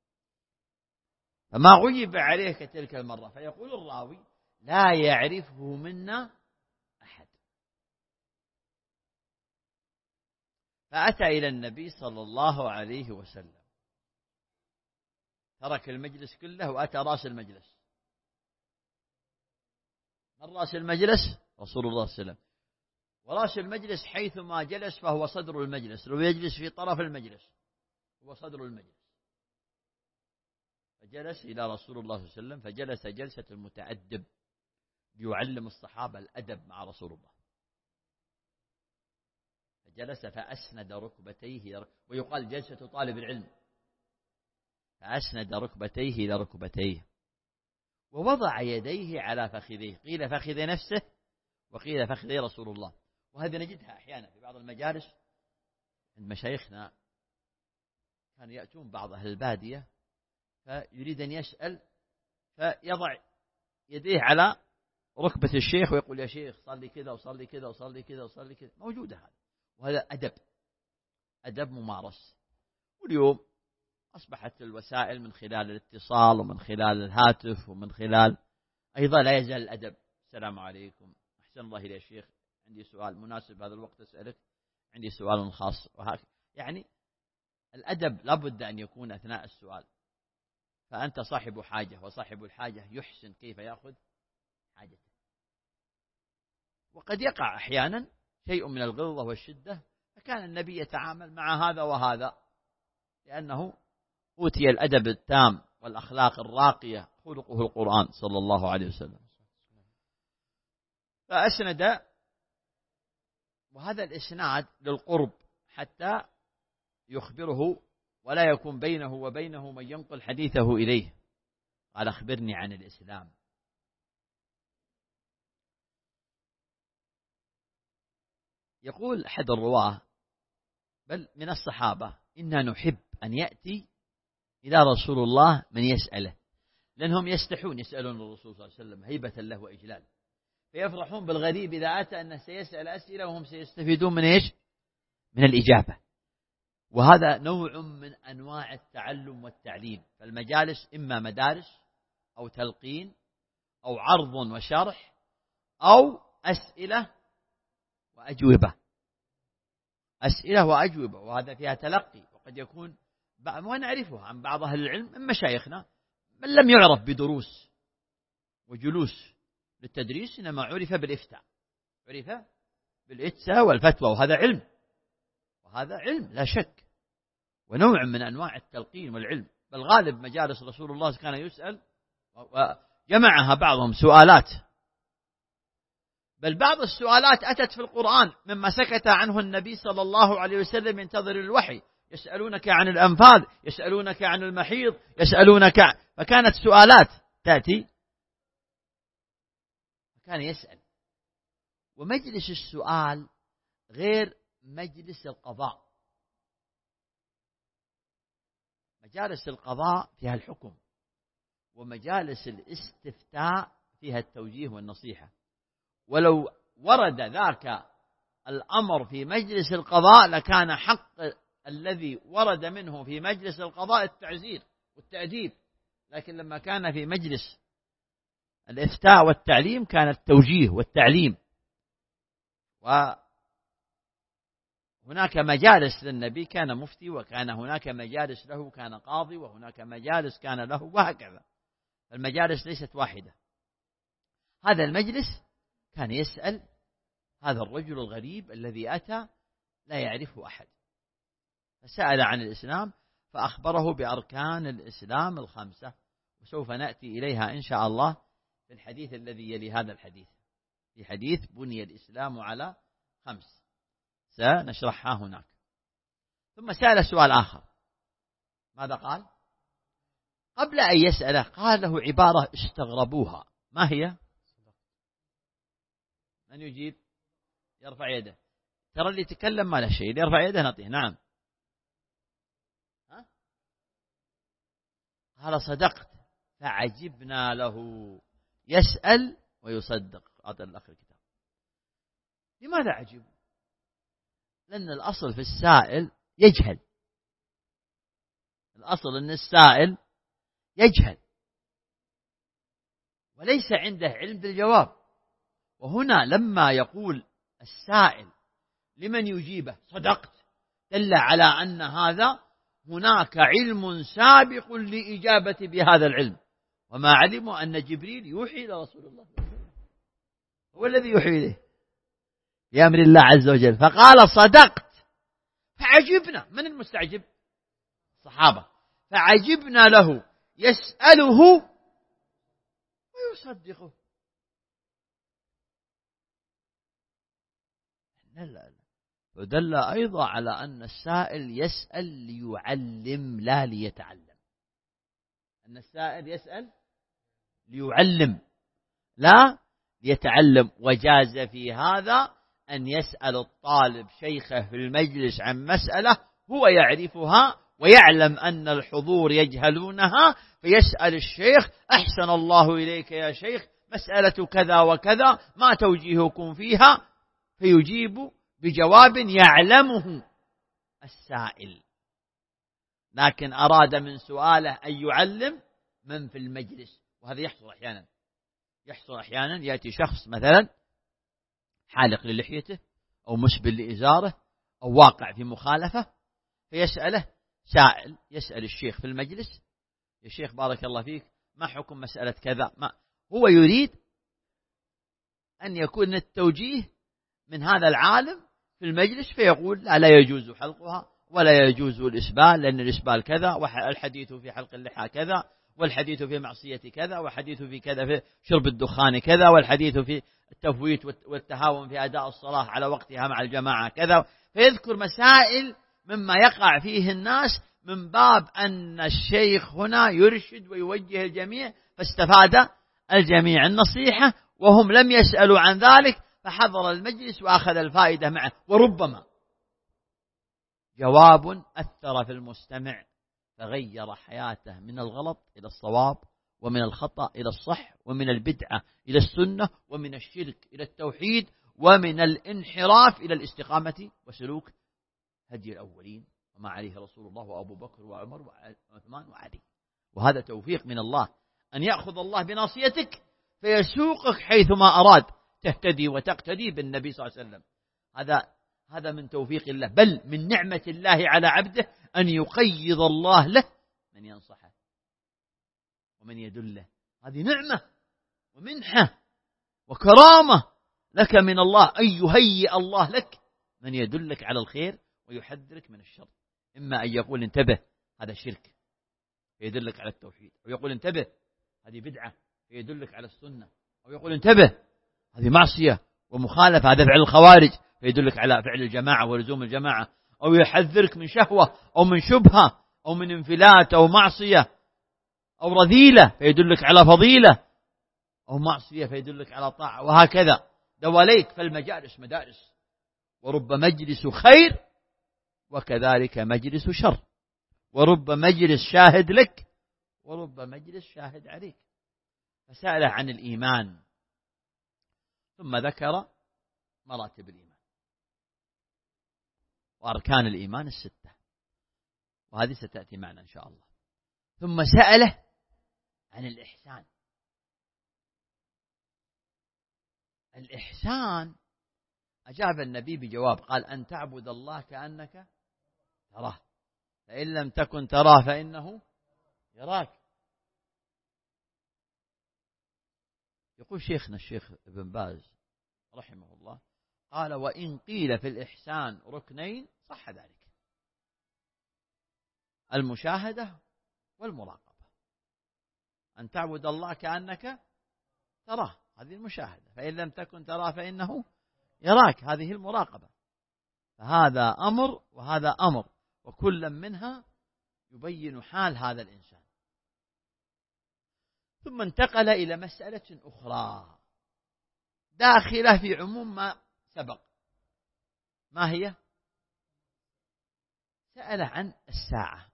B: فما غيب عليه كتلك المرة. فيقول الراوي لا يعرفه منا أحد. فأتى إلى النبي صلى الله عليه وسلم، ترك المجلس كله وأتى رأس المجلس. من رأس المجلس؟ رسول الله صلى الله عليه وسلم. ورأس المجلس حيثما جلس فهو صدر المجلس، لو يجلس في طرف المجلس هو صدر المجلس. فجلس إلى رسول الله صلى الله عليه وسلم، فجلس جلسة المتأدب ليعلم الصحابة الأدب مع رسول الله. فجلس فأسند ركبتيه، ويقال جلسة طالب العلم، فأسند ركبتيه إلى ركبتيه ووضع يديه على فخذيه، قيل فخذ نفسه وقيل فخذي رسول الله. وهذا نجدها أحيانا في بعض المجالس عند مشايخنا، كانوا يأتون بعض أهل البادية فيريد أن يسأل فيضع يديه على ركبة الشيخ ويقول يا شيخ صلي كذا وصلي كذا وصلي كذا وصلي كذا. موجودة هذا، وهذا أدب، أدب ممارس. واليوم أصبحت الوسائل من خلال الاتصال ومن خلال الهاتف ومن خلال أيضا لا يزال الأدب. السلام عليكم، أحسن الله إلى شيخ، عندي سؤال مناسب هذا الوقت أسألك، عندي سؤال خاص، وهكذا. يعني الأدب لابد أن يكون أثناء السؤال. فأنت صاحب حاجة، وصاحب الحاجة يحسن كيف يأخذ حاجته. وقد يقع أحيانا شيء من الغلظة والشدة، فكان النبي يتعامل مع هذا وهذا لأنه أوتي الأدب التام والأخلاق الراقية، خلقه القرآن صلى الله عليه وسلم. فأسند، وهذا الإسناد للقرب حتى يخبره ولا يكون بينه وبينه من ينقل حديثه إليه. قال أخبرني عن الإسلام. يقول أحد الرواه بل من الصحابة إنا نحب أن يأتي إلى رسول الله من يسأله، لأنهم يستحون يسألون الرسول صلى الله عليه وسلم هيبة له وإجلال، فيفرحون بالغريب إذا أتى أنه سيسأل أسئلة وهم سيستفيدون من إيش؟ من الإجابة. وهذا نوع من أنواع التعلم والتعليم. فالمجالس إما مدارس أو تلقين أو عرض وشرح أو أسئلة وأجوبة، أسئلة وأجوبة، وهذا فيها تلقي. وقد يكون ونعرفها عن بعض أهل العلم من مشايخنا من لم يعرف بدروس وجلوس للتدريس، إنما عرف بالإفتاء، عرف بالإفتاء والفتوى، وهذا علم، وهذا علم لا شك، ونوع من أنواع التلقين والعلم. بل غالب مجالس رسول الله كان يسأل، وجمعها بعضهم سؤالات، بل بعض السؤالات أتت في القرآن مما سكت عنه النبي صلى الله عليه وسلم ينتظر الوحي. يسألونك عن الأنفال، يسألونك عن المحيض، يسألونك عن... فكانت سؤالات تأتي، كان يسأل. ومجلس السؤال غير مجلس القضاء. مجالس القضاء فيها الحكم، ومجالس الاستفتاء فيها التوجيه والنصيحة. ولو ورد ذاك الأمر في مجلس القضاء لكان حق الذي ورد منه في مجلس القضاء التعزير والتأديب، لكن لما كان في مجلس الإفتاء والتعليم كان التوجيه والتعليم. وهناك مجالس للنبي كان مفتي، وكان هناك مجالس له كان قاضي، وهناك مجالس كان له، وهكذا. المجالس ليست واحدة. هذا المجلس كان يسأل هذا الرجل الغريب الذي أتى لا يعرفه أحد، فسأل عن الإسلام فأخبره بأركان الإسلام الخمسة، وسوف نأتي إليها إن شاء الله في الحديث الذي يلي هذا الحديث، في حديث بني الإسلام على خمس، سنشرحها هناك. ثم سأل سؤال آخر، ماذا قال؟ قبل أن يسأله قال له عبارة استغربوها، ما هي؟ من يجيب؟ يرفع يده. ترى اللي يتكلم ما له شيء، اللي يرفع يده نعطيه. نعم. ها؟ قال صدقت، فعجبنا له، يسأل ويصدق. هذا الأخ الكتاب. لماذا عجبوا؟ لأن الأصل في السائل يجهل، الأصل أن السائل يجهل وليس عنده علم بالجواب. وهنا لما يقول السائل لمن يجيبه صدقت، دل على أن هذا هناك علم سابق لإجابة بهذا العلم، وما علموا أن جبريل يوحي إلى رسول الله، هو الذي يوحي إليه بأمر الله عز وجل. فقال صدقت، فعجبنا. من المستعجب؟ الصحابة. فعجبنا له يسأله ويصدقه. لا لا لا. ودل أيضا على أن السائل يسأل ليعلم لا ليتعلم، أن السائل يسأل ليعلم لا ليتعلم. وجاز في هذا أن يسأل الطالب شيخه في المجلس عن مسألة هو يعرفها ويعلم أن الحضور يجهلونها، فيسأل الشيخ أحسن الله إليك يا شيخ مسألة كذا وكذا ما توجيهكم فيها، فيجيب بجواب يعلمه السائل. لكن أراد من سؤاله أن يعلم من في المجلس، وهذا يحصل أحيانا. يحصل أحيانا يأتي شخص مثلا حالق للحيته أو مسبل لإزاره أو واقع في مخالفة، فيسأله سائل، يسأل الشيخ في المجلس يا شيخ بارك الله فيك ما حكم مسألة كذا، ما هو يريد أن يكون التوجيه من هذا العالم في المجلس، فيقول لا لا يجوز حلقها ولا يجوز الإسبال لأن الإسبال كذا، والحديث في حلق اللحى كذا، والحديث في معصية كذا، والحديث في كذا في شرب الدخان كذا، والحديث في التفويت والتهاون في أداء الصلاة على وقتها مع الجماعة كذا. فيذكر مسائل مما يقع فيه الناس من باب أن الشيخ هنا يرشد ويوجه الجميع، فاستفاد الجميع النصيحة وهم لم يسألوا عن ذلك، فحضر المجلس وأخذ الفائدة معه. وربما جواب أثر في المستمع فغير حياته من الغلط إلى الصواب، ومن الخطأ إلى الصح، ومن البدعة إلى السنة، ومن الشرك إلى التوحيد، ومن الانحراف إلى الاستقامة وسلوك هدي الأولين وما عليه رسول الله وأبو بكر وعمر وعثمان وعلي. وهذا توفيق من الله، أن يأخذ الله بناصيتك فيسوقك حيثما أراد، تهتدي وتقتدي بالنبي صلى الله عليه وسلم. هذا هذا من توفيق الله، بل من نعمة الله على عبده أن يقيض الله له من ينصحه ومن يدله. هذه نعمة ومنحة وكرامة لك من الله، أن يهيئ الله لك من يدلك على الخير ويحذرك من الشر. إما أن يقول انتبه هذا شرك فيدلك على التوحيد، أو يقول انتبه هذه بدعة فيدلك على السنة، أو يقول انتبه هذه معصية ومخالفة هذا فعل الخوارج فيدلك على فعل الجماعة ولزوم الجماعة، أو يحذرك من شهوة أو من شبهة أو من انفلات أو معصية أو رذيلة فيدلك على فضيلة، أو معصية فيدلك على طاعة، وهكذا دواليك. فالمجالس مدارس، ورب مجلس خير وكذلك مجلس شر، ورب مجلس شاهد لك ورب مجلس شاهد عليك. فسأله عن الإيمان، ثم ذكر مراتب الإيمان وأركان الإيمان الستة، وهذه ستأتي معنا إن شاء الله. ثم سأله عن الإحسان. الإحسان أجاب النبي بجواب، قال أن تعبد الله كأنك تراه فإن لم تكن تراه فإنه يراك. يقول شيخنا الشيخ ابن باز رحمه الله، قال وإن قيل في الإحسان ركنين صح ذلك، المشاهدة والمراقبة. أن تعبد الله كأنك تراه هذه المشاهدة، فإن لم تكن تراه فإنه يراك هذه المراقبة. فهذا أمر وهذا أمر، وكل منها يبين حال هذا الإنسان. ثم انتقل إلى مسألة أخرى داخلة في عموم ما سبق. ما هي؟ سأل عن الساعة.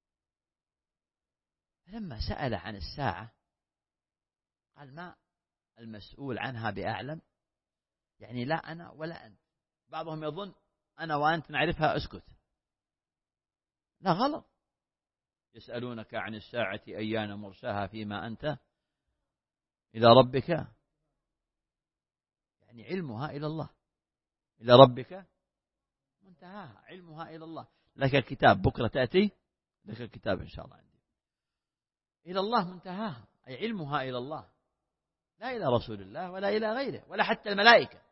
B: فلما سأل عن الساعة قال ما المسؤول عنها بأعلم؟ يعني لا أنا ولا أنت. بعضهم يظن أنا وأنت نعرفها، اسكت. لا، غلط. يسألونك عن الساعة أيان مرساها فيما أنت إلى ربك، يعني علمها إلى الله، إلى ربك منتهاها، علمها إلى الله. لك الكتاب بكرة تأتي، لك الكتاب إن شاء الله عندي، إلى الله منتهاها، أي علمها إلى الله، لا إلى رسول الله ولا إلى غيره ولا حتى الملائكة،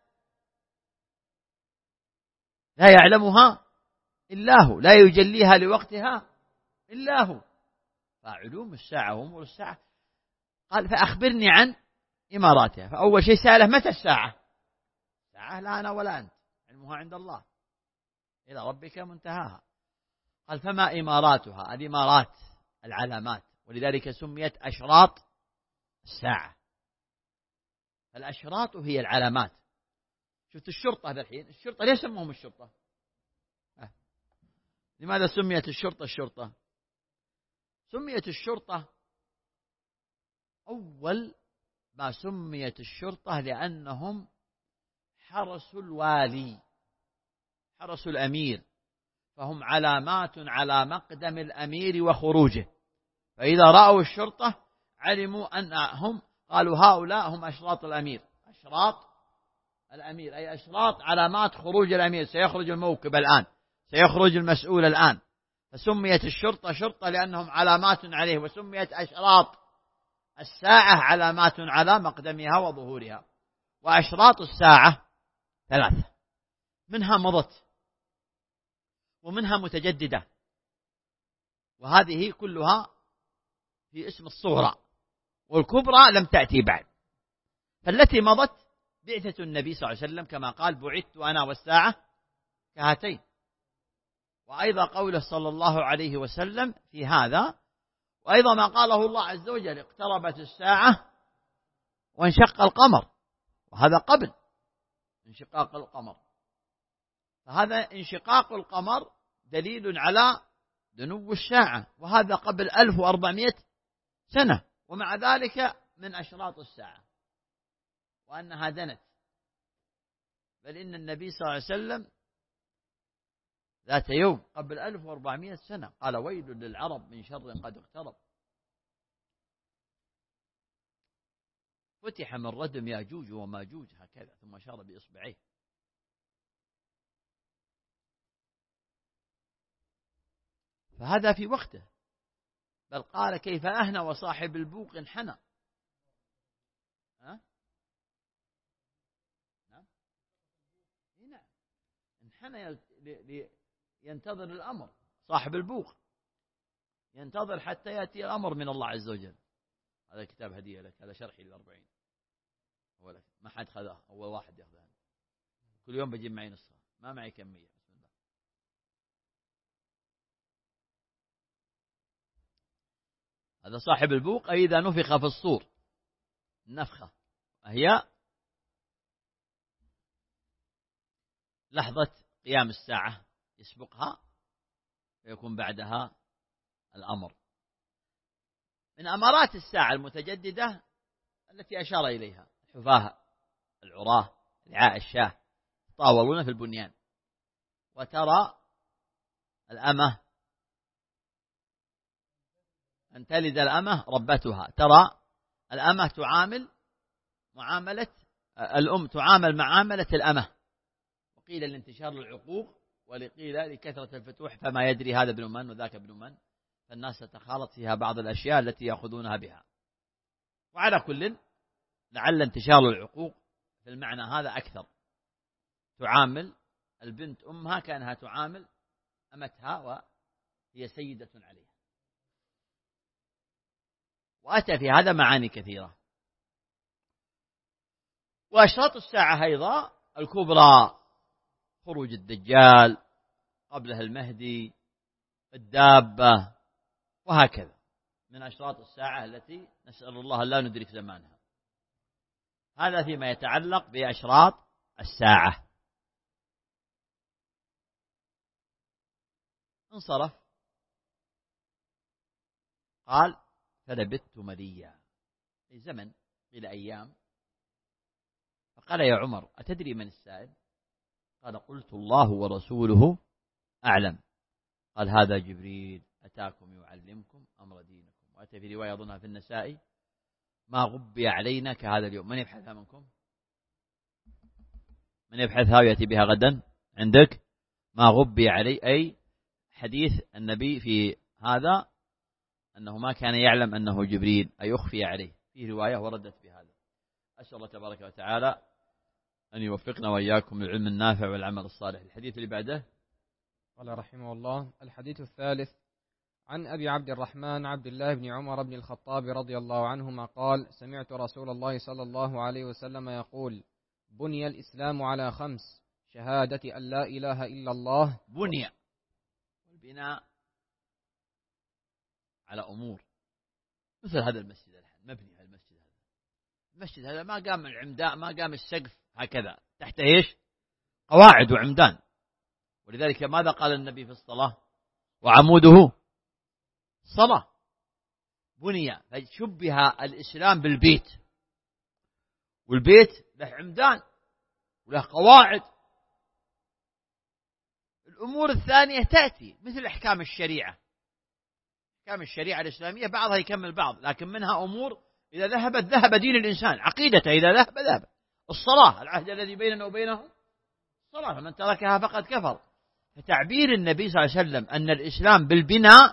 B: لا يعلمها إلا هو، لا يجليها لوقتها إلا هو. فعلوم الساعة وأمور الساعة. قال فأخبرني عن إماراتها. فأول شيء سأله متى الساعة؟ الساعة لا أنا ولا أنت، علمها عند الله، إلى ربك منتهاها. قال فما إماراتها؟ الإمارات العلامات، ولذلك سميت أشراط الساعة. الأشراط هي العلامات. شفت الشرطة هذا الحين، الشرطة ليش سموهم الشرطة؟ أه. لماذا سميت الشرطة الشرطة؟ سميت الشرطة أول ما سميت الشرطة لأنهم حرسوا الوالي، حرسوا الأمير، فهم علامات على مقدم الأمير وخروجه. فإذا رأوا الشرطة علموا أنهم، قالوا هؤلاء هم أشراط الأمير. أشراط الأمير أي أشراط علامات خروج الأمير، سيخرج الموكب الآن، سيخرج المسؤول الآن. فسميت الشرطة شرطة لأنهم علامات عليه، وسميت أشراط الساعة علامات على مقدمها وظهورها. وأشراط الساعة ثلاثة، منها مضت ومنها متجددة، وهذه كلها في اسم الصغرى، والكبرى لم تأتي بعد. فالتي مضت بعثة النبي صلى الله عليه وسلم، كما قال بعثت أنا والساعة كهاتين. وأيضا قوله صلى الله عليه وسلم في هذا، وأيضا ما قاله الله عز وجل اقتربت الساعة وانشق القمر، وهذا قبل انشقاق القمر. فهذا انشقاق القمر دليل على دنو الساعة، وهذا قبل ألف وأربعمائة سنة، ومع ذلك من أشراط الساعة وأنها دنت. بل إن النبي صلى الله عليه وسلم ذات يوم قبل ألف وأربعمائة سنة قال ويل للعرب من شر قد اقترب. فتح من ردم ياجوج وماجوج هكذا، ثم أشار بإصبعيه. فهذا في وقته. بل قال كيف أهنى وصاحب البوق انحنى. ها؟ نعم نعم انحنى ينتظر الأمر، صاحب البوق ينتظر حتى يأتي الأمر من الله عز وجل. هذا كتاب هدية لك، هذا شرحي للأربعين، هو لك، ما حد خذاه، أول واحد يأخذها. كل يوم بجيب معي نسخة، ما معي كمية. بسم الله. هذا صاحب البوق أي إذا نفخ في الصور، النفخة هي لحظة قيام الساعة يسبقها ويكون بعدها الأمر. من أمارات الساعة المتجددة التي أشار إليها الحفاة العراة رعاء الشاه يتطاولون في البنيان، وترى الأمة أن تلد الأمة ربتها، ترى الأمة تعامل معاملة الأم، تعامل معاملة الأمة. وقيل لانتشار العقوق، ولقيل لكثرة الفتوح، فما يدري هذا ابن من وذاك ابن من، فالناس تتخالط فيها بعض الأشياء التي يأخذونها بها. وعلى كل لعل انتشار العقوق في المعنى هذا أكثر، تعامل البنت أمها كأنها تعامل أمتها وهي سيدة عليها. وأتى في هذا معاني كثيرة. وأشراط الساعة أيضا الكبرى خروج الدجال، قبلها المهدي، الدابة، وهكذا من أشراط الساعة التي نسأل الله لا ندرك زمانها. هذا فيما يتعلق بأشراط الساعة. انصرف قال فلبثت مليا، أي زمن إلى أيام فقال يا عمر أتدري من السائل؟ قال قلت الله ورسوله أعلم. قال هذا جبريل أتاكم يعلمكم أمر دينكم. وأتى في رواية أظنها في النسائي ما غبي علينا كهذا اليوم. من يبحثها منكم؟ من يبحثها ويأتي بها غدا عندك؟ ما غبي علي، أي حديث النبي في هذا أنه ما كان يعلم أنه جبريل، أي أخفي عليه. في رواية وردت بهذا. أسأل الله تبارك وتعالى أن يوفقنا وإياكم للعلم النافع والعمل الصالح. الحديث اللي بعده
C: قال رحمه الله: الحديث الثالث عن أبي عبد الرحمن عبد الله بن عمر بن الخطاب رضي الله عنهما قال: سمعت رسول الله صلى الله عليه وسلم يقول: بني الإسلام على خمس: شهادة أن لا إله إلا الله.
B: بني والبناء على أمور، مثل هذا المسجد الحين مبني على المسجد هذا. المسجد هذا ما قام العمداء، ما قام السقف هكذا، تحت إيش؟ قواعد وعمدان. ولذلك ماذا قال النبي في الصلاة؟ وعموده صلاة. بني، فشبه الإسلام بالبيت، والبيت له عمدان وله قواعد. الأمور الثانية تأتي مثل أحكام الشريعة. أحكام الشريعة الإسلامية بعضها يكمل بعض، لكن منها أمور إذا ذهبت ذهب دين الإنسان، عقيدته إذا ذهب ذهب. الصلاة، العهد الذي بيننا وبينهم الصلاة، فمن تركها فقد كفر. فتعبير النبي صلى الله عليه وسلم أن الإسلام بالبناء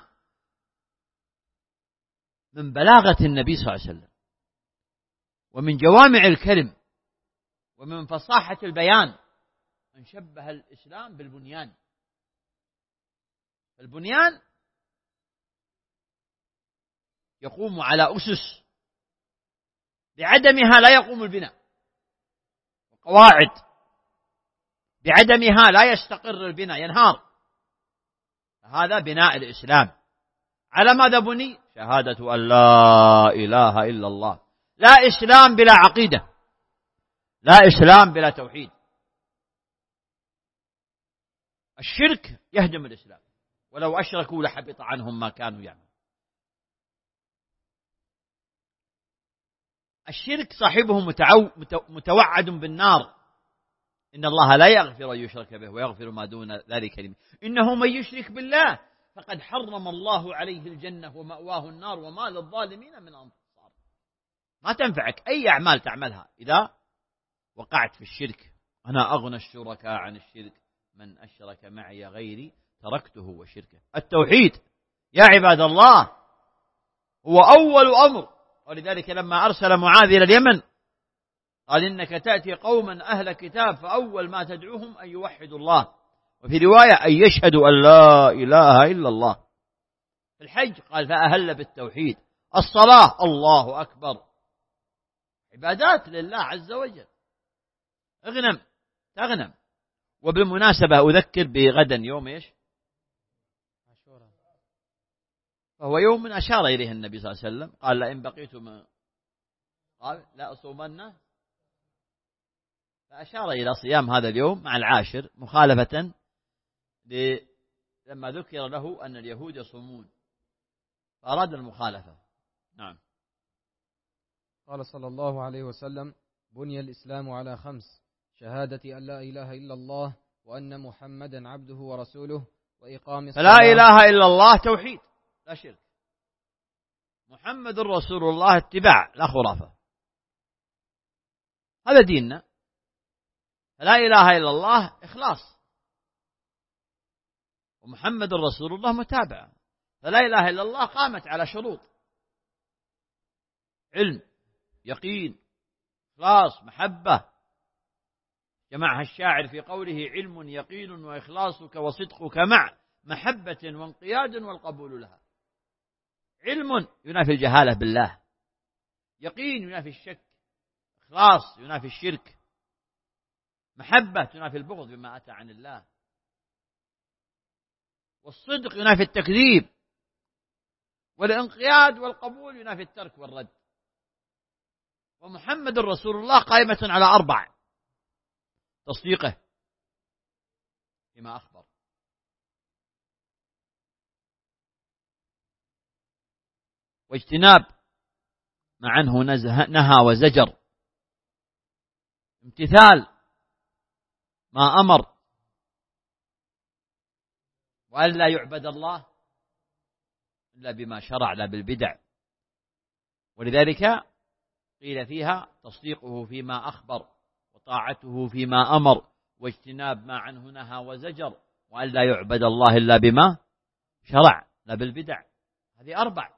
B: من بلاغة النبي صلى الله عليه وسلم، ومن جوامع الكلم، ومن فصاحة البيان، أن شبه الإسلام بالبنيان. البنيان يقوم على أسس، بعدمها لا يقوم البناء، وقواعد بعدمها لا يستقر البناء، ينهار. هذا بناء الإسلام. على ماذا بني؟ شهادة أن لا إله إلا الله. لا إسلام بلا عقيدة، لا إسلام بلا توحيد. الشرك يهدم الإسلام، ولو أشركوا لحبط عنهم ما كانوا يعملون. الشرك صاحبه متعو متوعد بالنار. إن الله لا يغفر أن يشرك به ويغفر ما دون ذلك لمن. إنه من يشرك بالله فقد حرم الله عليه الجنة ومأواه النار وما للظالمين من أنصار. ما تنفعك أي أعمال تعملها إذا وقعت في الشرك. أنا أغنى الشركاء عن الشرك، من أشرك معي غيري تركته وشركه. التوحيد يا عباد الله هو أول أمر. ولذلك لما أرسل معاذ إلى اليمن قال إنك تأتي قوما أهل كتاب فأول ما تدعوهم أن يوحدوا الله، وفي رواية أن يشهدوا أن لا إله إلا الله. في الحج قال فأهل بالتوحيد. الصلاة الله أكبر، عبادات لله عز وجل. اغنم تغنم. وبالمناسبة أذكر بغدا يوم إيش؟ فهو يوم أشار إليه النبي صلى الله عليه وسلم، قال لئن بقيت من قال لا أصومن، فأشار إلى صيام هذا اليوم مع العاشر مخالفة لما ذكر له أن اليهود يصومون، فأراد المخالفة. نعم.
C: قال صلى الله عليه وسلم: بني الإسلام على خمس: شهادة أن لا إله إلا الله وأن محمدا عبده ورسوله وإقام الصلاة.
B: فلا إله إلا الله توحيد لا شرك، محمد رسول الله اتباع لا خرافة، هذا ديننا. فلا إله إلا الله إخلاص، ومحمد رسول الله متابعة. فلا إله إلا الله قامت على شروط: علم، يقين، إخلاص، محبة. جمعها الشاعر في قوله: علم يقين وإخلاصك وصدقك مع محبة وانقياد والقبول لها. علم ينافي الجهالة بالله، يقين ينافي الشك، إخلاص ينافي الشرك، محبة تنافي البغض بما أتى عن الله، والصدق ينافي التكذيب، والانقياد والقبول ينافي الترك والرد. ومحمد رسول الله قائمة على أربع: تصديقه فيما أخبر، واجتناب ما عنه نهى وزجر امتثال ما أمر، وأن لا يعبد الله إلا بما شرع لا بالبدع. ولذلك قيل فيها تصديقه فيما أخبر، وطاعته فيما أمر، واجتناب ما عنه نهى وزجر، وأن لا يعبد الله إلا بما شرع لا بالبدع. هذه أربع.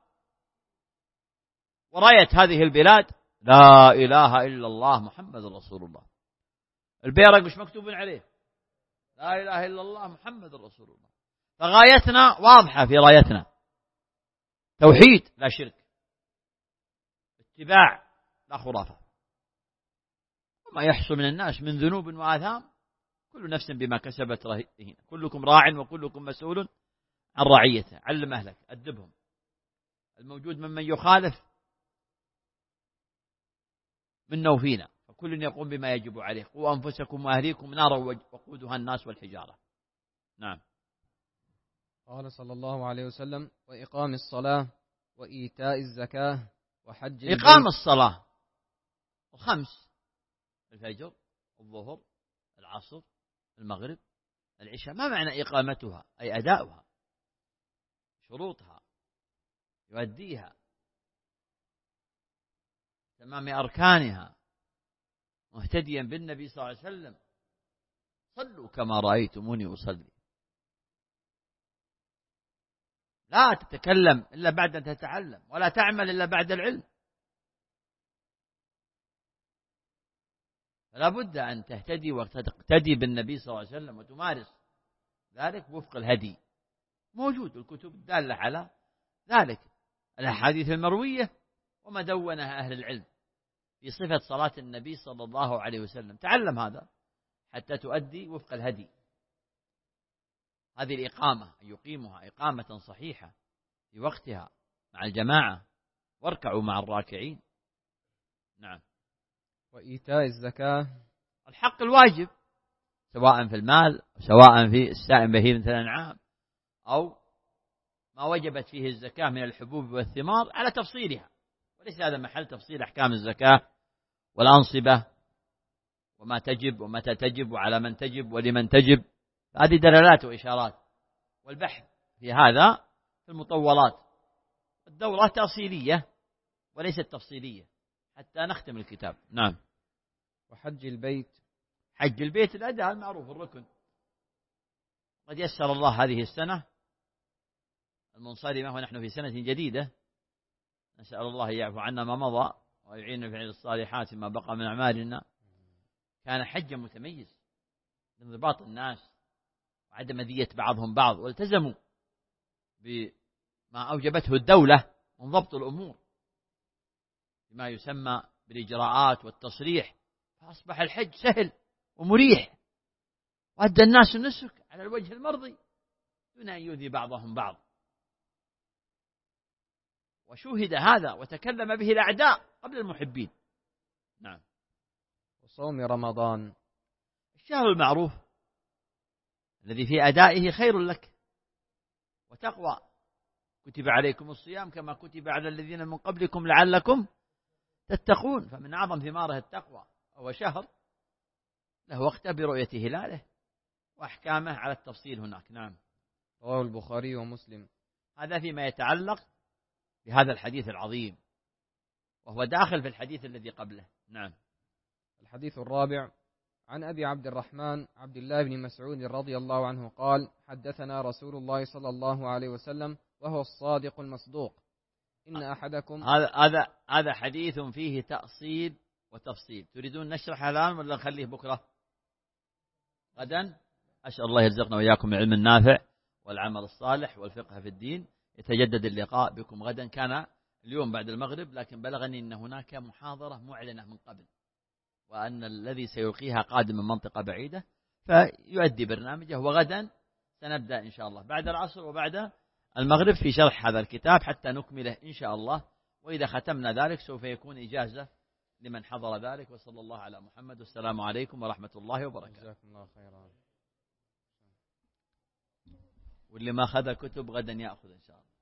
B: وراية هذه البلاد لا إله إلا الله محمد رسول الله. البيرق مش مكتوب عليه لا إله إلا الله محمد رسول الله. فغايتنا واضحة في رايتنا، توحيد لا شرك، اتباع لا خرافة. وما يحصل من الناس من ذنوب وآثام كل نفس بما كسبت رهينة، كلكم راع وكلكم مسؤول عن رعيته. علم أهلك، أدبهم. الموجود ممن يخالف منا وفينا، فكل يقوم بما يجب عليه. قوا أنفسكم وأهليكم نارا وقودها الناس والحجارة. نعم.
C: قال صلى الله عليه وسلم: وإقام الصلاة وإيتاء الزكاة وحج البيت.
B: إقام الصلاة الخمس: الفجر، الظهر، العصر، المغرب، العشاء. ما معنى إقامتها؟ أي أداؤها، شروطها، يؤديها، تمام أركانها، مهتديا بالنبي صلى الله عليه وسلم: صلوا كما رأيتموني أصلي. لا تتكلم إلا بعد أن تتعلم، ولا تعمل إلا بعد العلم. فلا بد أن تهتدي وتقتدي بالنبي صلى الله عليه وسلم وتمارس ذلك وفق الهدي. موجود الكتب الدالة على ذلك، الأحاديث المروية وما دونها أهل العلم في صفة صلاة النبي صلى الله عليه وسلم. تعلم هذا حتى تؤدي وفق الهدي. هذه الإقامة أن يقيمها إقامة صحيحة في وقتها مع الجماعة، واركعوا مع الراكعين. نعم.
C: وإيتاء الزكاة،
B: الحق الواجب، سواء في المال أو سواء في السائم بهيمة الأنعام، أو ما وجبت فيه الزكاة من الحبوب والثمار على تفصيلها. وليس هذا محل تفصيل أحكام الزكاة والأنصبة وما تجب ومتى تجب وعلى من تجب ولمن تجب. هذه دلالات وإشارات، والبحث في هذا في المطولات. الدورة تأصيلية وليست تفصيلية حتى نختم الكتاب. نعم.
C: وحج البيت،
B: حج البيت الأداء المعروف الركن. قد يسر الله هذه السنة المنصرمة ونحن في سنة جديدة، نسأل الله يعفو عنا ما مضى ويعيننا في فعل الصالحات ما بقى من أعمالنا. كان حجا متميز لانضباط الناس وعدم أذية بعضهم بعض، والتزموا بما أوجبته الدولة من ضبط الأمور بما يسمى بالإجراءات والتصريح، فأصبح الحج سهل ومريح، وأدى الناس النسك على الوجه المرضي دون أن يؤذي بعضهم بعض. وشوهد هذا وتكلم به الأعداء قبل المحبين. نعم.
C: وصوم رمضان،
B: الشهر المعروف الذي في أدائه خير لك وتقوى. كتب عليكم الصيام كما كتب على الذين من قبلكم لعلكم تتقون. فمن أعظم ثماره التقوى. هو شهر له وقته برؤية هلاله وأحكامه على التفصيل هناك. نعم.
C: رواه البخاري ومسلم.
B: هذا فيما يتعلق بهذا الحديث العظيم، وهو داخل في الحديث الذي قبله. نعم.
C: الحديث الرابع: عن أبي عبد الرحمن عبد الله بن مسعود رضي الله عنه قال: حدثنا رسول الله صلى الله عليه وسلم وهو الصادق المصدوق: إن أحدكم.
B: هذا هذا هذا حديث فيه تأصيل وتفصيل. تريدون نشرح الآن ولا نخليه بكرة غدا؟ أسأل الله يرزقنا وإياكم العلم النافع والعمل الصالح والفقه في الدين. يتجدد اللقاء بكم غدا. كان اليوم بعد المغرب، لكن بلغني أن هناك محاضرة معلنة من قبل، وأن الذي سيلقيها قادم من منطقة بعيدة فيؤدي برنامجه. وغدا سنبدأ إن شاء الله بعد العصر وبعد المغرب في شرح هذا الكتاب حتى نكمله إن شاء الله. وإذا ختمنا ذلك سوف يكون إجازة لمن حضر ذلك. وصلى الله على محمد، والسلام عليكم ورحمة الله وبركاته.
C: جزاكم الله خيرا.
B: واللي ما أخذ كتب غدا يأخذ إن شاء الله.